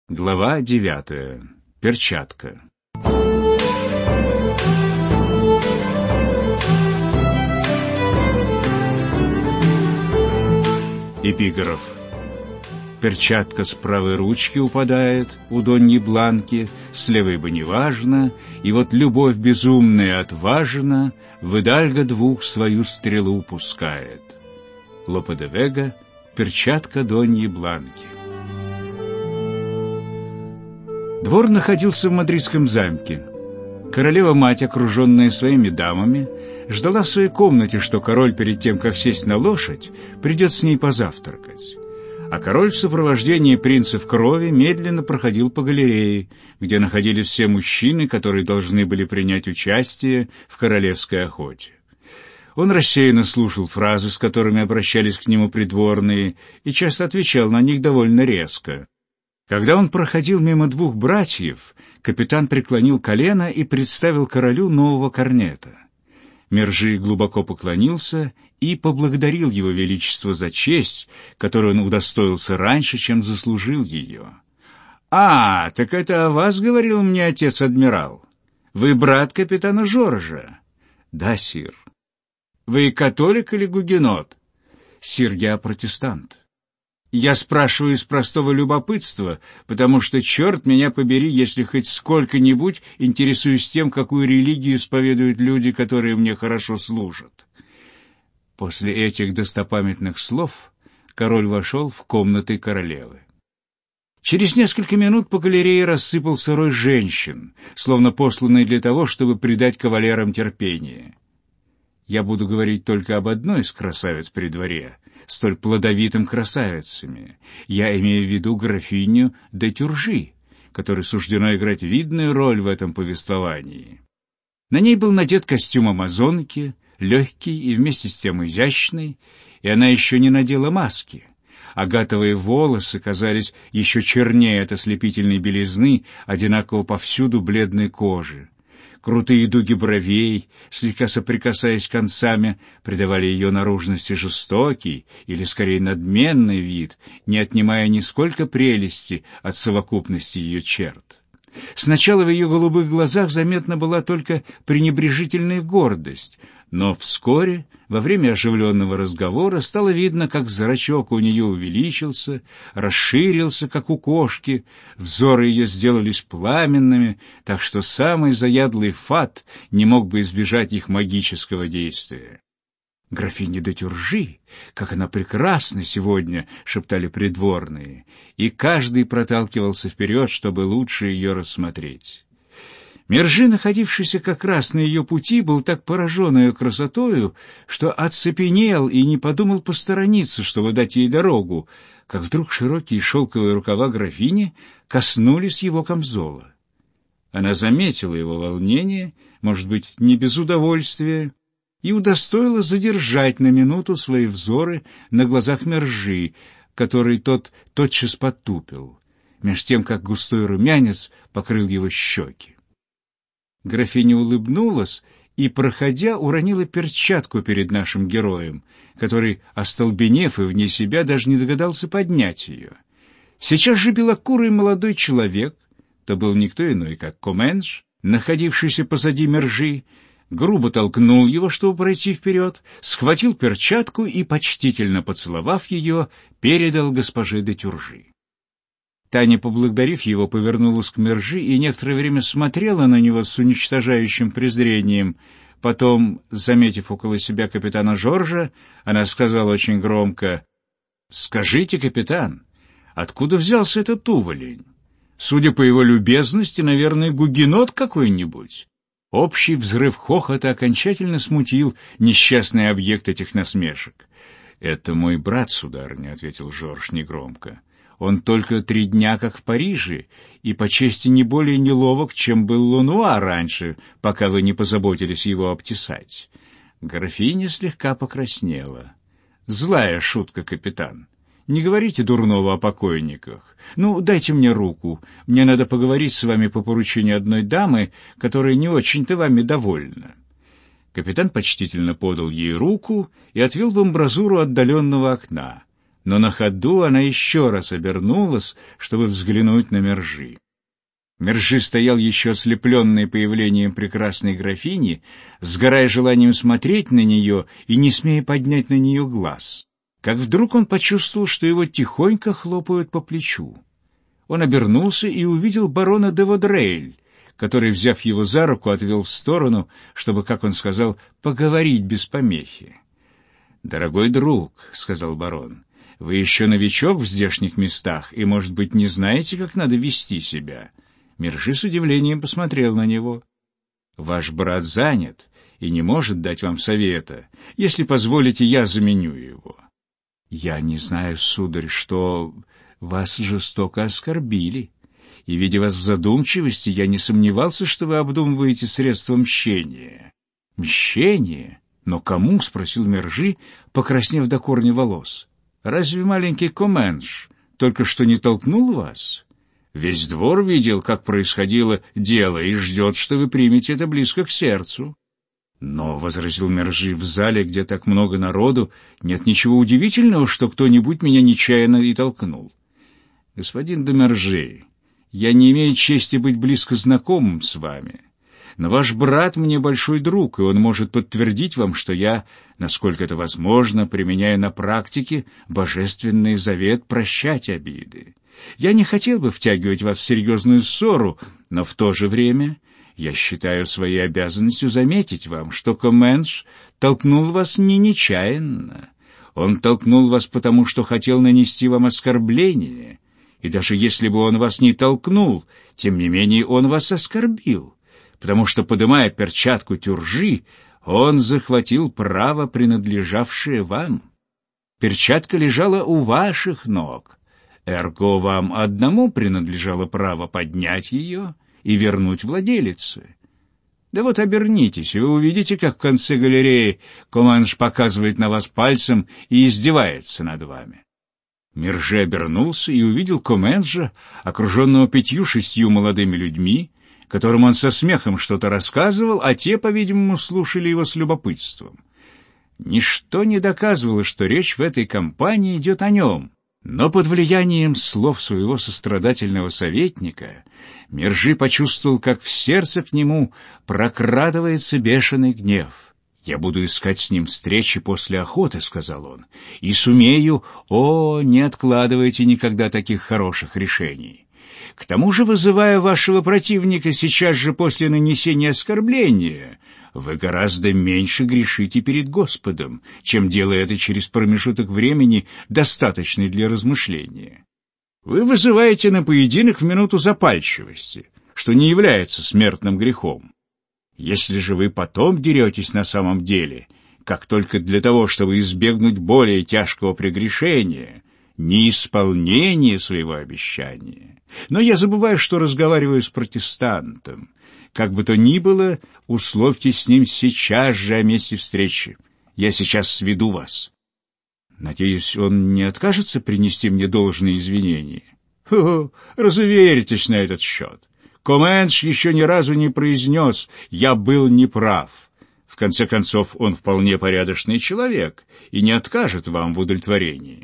Глава 9. Перчатка. Эпиграф. Перчатка с правой ручки упадает у Доньи Бланки, с левой бы неважно, и вот любовь безумная отважна, в Идальго двух свою стрелу пускает. Лопе де Вега. Перчатка Доньи Бланки. Двор находился в мадридском замке. Королева-мать, окруженная своими дамами, ждала в своей комнате, что король перед тем, как сесть на лошадь, придет с ней позавтракать. А король в сопровождении принцев крови медленно проходил по галерее, где находились все мужчины, которые должны были принять участие в королевской охоте. Он рассеянно слушал фразы, с которыми обращались к нему придворные, и часто отвечал на них довольно резко. Когда он проходил мимо двух братьев, капитан преклонил колено и представил королю нового корнета. Мержи глубоко поклонился и поблагодарил его величество за честь, которую он удостоился раньше, чем заслужил ее. «А, так это о вас говорил мне отец-адмирал. Вы брат капитана Жоржа?» «Да, сир». «Вы католик или гугенот?» «Сир, я протестант». «Я спрашиваю из простого любопытства, потому что, черт меня побери, если хоть сколько-нибудь интересуюсь тем, какую религию исповедуют люди, которые мне хорошо служат». После этих достопамятных слов король вошел в комнаты королевы. Через несколько минут по галерее рассыпался рой женщин, словно посланный для того, чтобы придать кавалерам терпение. Я буду говорить только об одной из красавиц при дворе, столь плодовитым красавицами. Я имею в виду графиню де Тюржи, которой суждено играть видную роль в этом повествовании. На ней был надет костюм амазонки, легкий и вместе с тем изящный, и она еще не надела маски. Агатовые волосы казались еще чернее от ослепительной белизны, одинаково повсюду бледной кожи. Крутые дуги бровей, слегка соприкасаясь концами, придавали ее наружности жестокий или, скорее, надменный вид, не отнимая нисколько прелести от совокупности ее черт. Сначала в ее голубых глазах заметна была только пренебрежительная гордость, но вскоре, во время оживленного разговора, стало видно, как зрачок у нее увеличился, расширился, как у кошки, взоры ее сделались пламенными, так что самый заядлый фат не мог бы избежать их магического действия. «Графиня де Тюржи, как она прекрасна сегодня!» — шептали придворные, и каждый проталкивался вперед, чтобы лучше ее рассмотреть. Мержи, находившийся как раз на ее пути, был так поражен ее красотою, что оцепенел и не подумал посторониться, чтобы дать ей дорогу, как вдруг широкие шелковые рукава графини коснулись его камзола. Она заметила его волнение, может быть, не без удовольствия, и удостоила задержать на минуту свои взоры на глазах Мержи, который тот тотчас потупил, меж тем, как густой румянец покрыл его щеки. Графиня улыбнулась и, проходя, уронила перчатку перед нашим героем, который, остолбенев и вне себя, даже не догадался поднять ее. Сейчас же белокурый молодой человек, то был никто иной, как Коменш, находившийся позади Мержи, грубо толкнул его, чтобы пройти вперед, схватил перчатку и, почтительно поцеловав ее, передал госпоже де Тюржи. Таня, поблагодарив его, повернулась к Мержи и некоторое время смотрела на него с уничтожающим презрением. Потом, заметив около себя капитана Жоржа, она сказала очень громко: «Скажите, капитан, откуда взялся этот уволень? Судя по его любезности, наверное, гугенот какой-нибудь». Общий взрыв хохота окончательно смутил несчастный объект этих насмешек. «Это мой брат, сударыня», — ответил Жорж негромко. «Он только 3 дня как в Париже, и по чести не более неловок, чем был Лунуа раньше, пока вы не позаботились его обтесать». Графиня слегка покраснела. «Злая шутка, капитан. Не говорите дурного о покойниках. Ну, дайте мне руку. Мне надо поговорить с вами по поручению одной дамы, которая не очень-то вами довольна». Капитан почтительно подал ей руку и отвел в амбразуру отдаленного окна. но на ходу она еще раз обернулась, чтобы взглянуть на Мержи. Мержи стоял еще ослепленный появлением прекрасной графини, сгорая желанием смотреть на нее и не смея поднять на нее глаз. Как вдруг он почувствовал, что его тихонько хлопают по плечу. Он обернулся и увидел барона де Водрейль, который, взяв его за руку, отвел в сторону, чтобы, как он сказал, поговорить без помехи. «Дорогой друг», — сказал барон, — «вы еще новичок в здешних местах и, может быть, не знаете, как надо вести себя». Мержи с удивлением посмотрел на него. «Ваш брат занят и не может дать вам совета. Если позволите, я заменю его». «Я не знаю, сударь, что вас жестоко оскорбили, и, видя вас в задумчивости, я не сомневался, что вы обдумываете средства мщения». «Мщение? Но кому?» — спросил Мержи, покраснев до корня волос. «Разве маленький Коменш только что не толкнул вас? Весь двор видел, как происходило дело, и ждет, что вы примете это близко к сердцу». «Но, — возразил Мержи, — в зале, где так много народу, нет ничего удивительного, что кто-нибудь меня нечаянно и толкнул. Господин де Мержи, я не имею чести быть близко знакомым с вами, но ваш брат мне большой друг, и он может подтвердить вам, что я, насколько это возможно, применяю на практике божественный завет прощать обиды. Я не хотел бы втягивать вас в серьезную ссору, но в то же время я считаю своей обязанностью заметить вам, что Коменш толкнул вас не нечаянно. Он толкнул вас потому, что хотел нанести вам оскорбление, и даже если бы он вас не толкнул, тем не менее он вас оскорбил, потому что, подымая перчатку тюржи, он захватил право, принадлежавшее вам. Перчатка лежала у ваших ног. Эрго вам одному принадлежало право поднять ее и вернуть владелице. Да вот обернитесь, и вы увидите, как в конце галереи Коменш показывает на вас пальцем и издевается над вами». Мержи обернулся и увидел Коменша, окруженного 5-6 молодыми людьми, которым он со смехом что-то рассказывал, а те, по-видимому, слушали его с любопытством. Ничто не доказывало, что речь в этой компании идет о нем. Но под влиянием слов своего сострадательного советника Мержи почувствовал, как в сердце к нему прокрадывается бешеный гнев. «Я буду искать с ним встречи после охоты», — сказал он, — «и сумею, не откладывайте никогда таких хороших решений. К тому же, вызывая вашего противника сейчас же после нанесения оскорбления, вы гораздо меньше грешите перед Господом, чем делая это через промежуток времени, достаточный для размышления. Вы вызываете на поединок в минуту запальчивости, что не является смертным грехом. Если же вы потом деретесь на самом деле, как только для того, чтобы избегнуть более тяжкого прегрешения, неисполнения своего обещания. Но я забываю, что разговариваю с протестантом. Как бы то ни было, условьтесь с ним сейчас же о месте встречи. Я сейчас сведу вас. Надеюсь, он не откажется принести мне должные извинения? Разуверитесь на этот счет. Коменш еще ни разу не произнес «я был неправ». В конце концов, он вполне порядочный человек и не откажет вам в удовлетворении.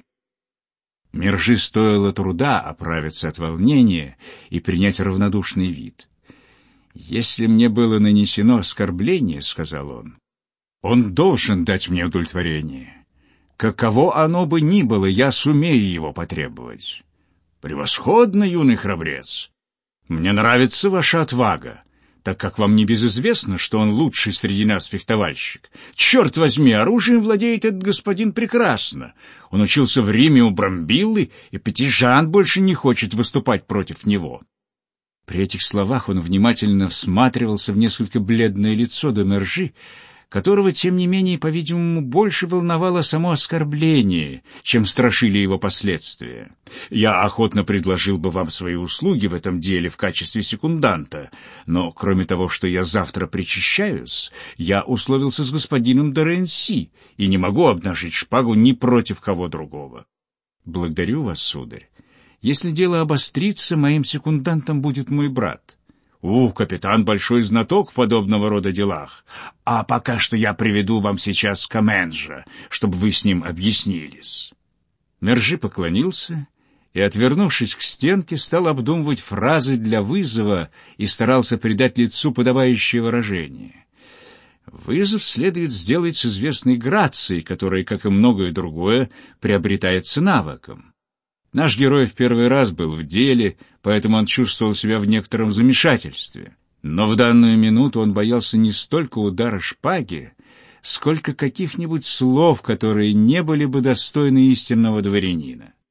Мержи стоило труда оправиться от волнения и принять равнодушный вид. «Если мне было нанесено оскорбление, — сказал он должен дать мне удовлетворение. Каково оно бы ни было, я сумею его потребовать». «Превосходно, юный храбрец! Мне нравится ваша отвага, так как вам не безизвестно, что он лучший среди нас фехтовальщик. Черт возьми, оружием владеет этот господин прекрасно. Он учился в Риме у Брамбиллы, и Петижан больше не хочет выступать против него». При этих словах он внимательно всматривался в несколько бледное лицо де Мержи, которого, тем не менее, по-видимому, больше волновало само оскорбление, чем страшили его последствия. «Я охотно предложил бы вам свои услуги в этом деле в качестве секунданта, но, кроме того, что я завтра причащаюсь, я условился с господином де Ренси и не могу обнажить шпагу ни против кого другого». «Благодарю вас, сударь. Если дело обострится, моим секундантом будет мой брат». Капитан большой знаток в подобного рода делах. А пока что я приведу вам сейчас Коменша, чтобы вы с ним объяснились». Мержи поклонился и, отвернувшись к стенке, стал обдумывать фразы для вызова и старался придать лицу подобающее выражение. Вызов следует сделать с известной грацией, которая, как и многое другое, приобретается навыком. Наш герой в первый раз был в деле, поэтому он чувствовал себя в некотором замешательстве. Но в данную минуту он боялся не столько удара шпаги, сколько каких-нибудь слов, которые не были бы достойны истинного дворянина.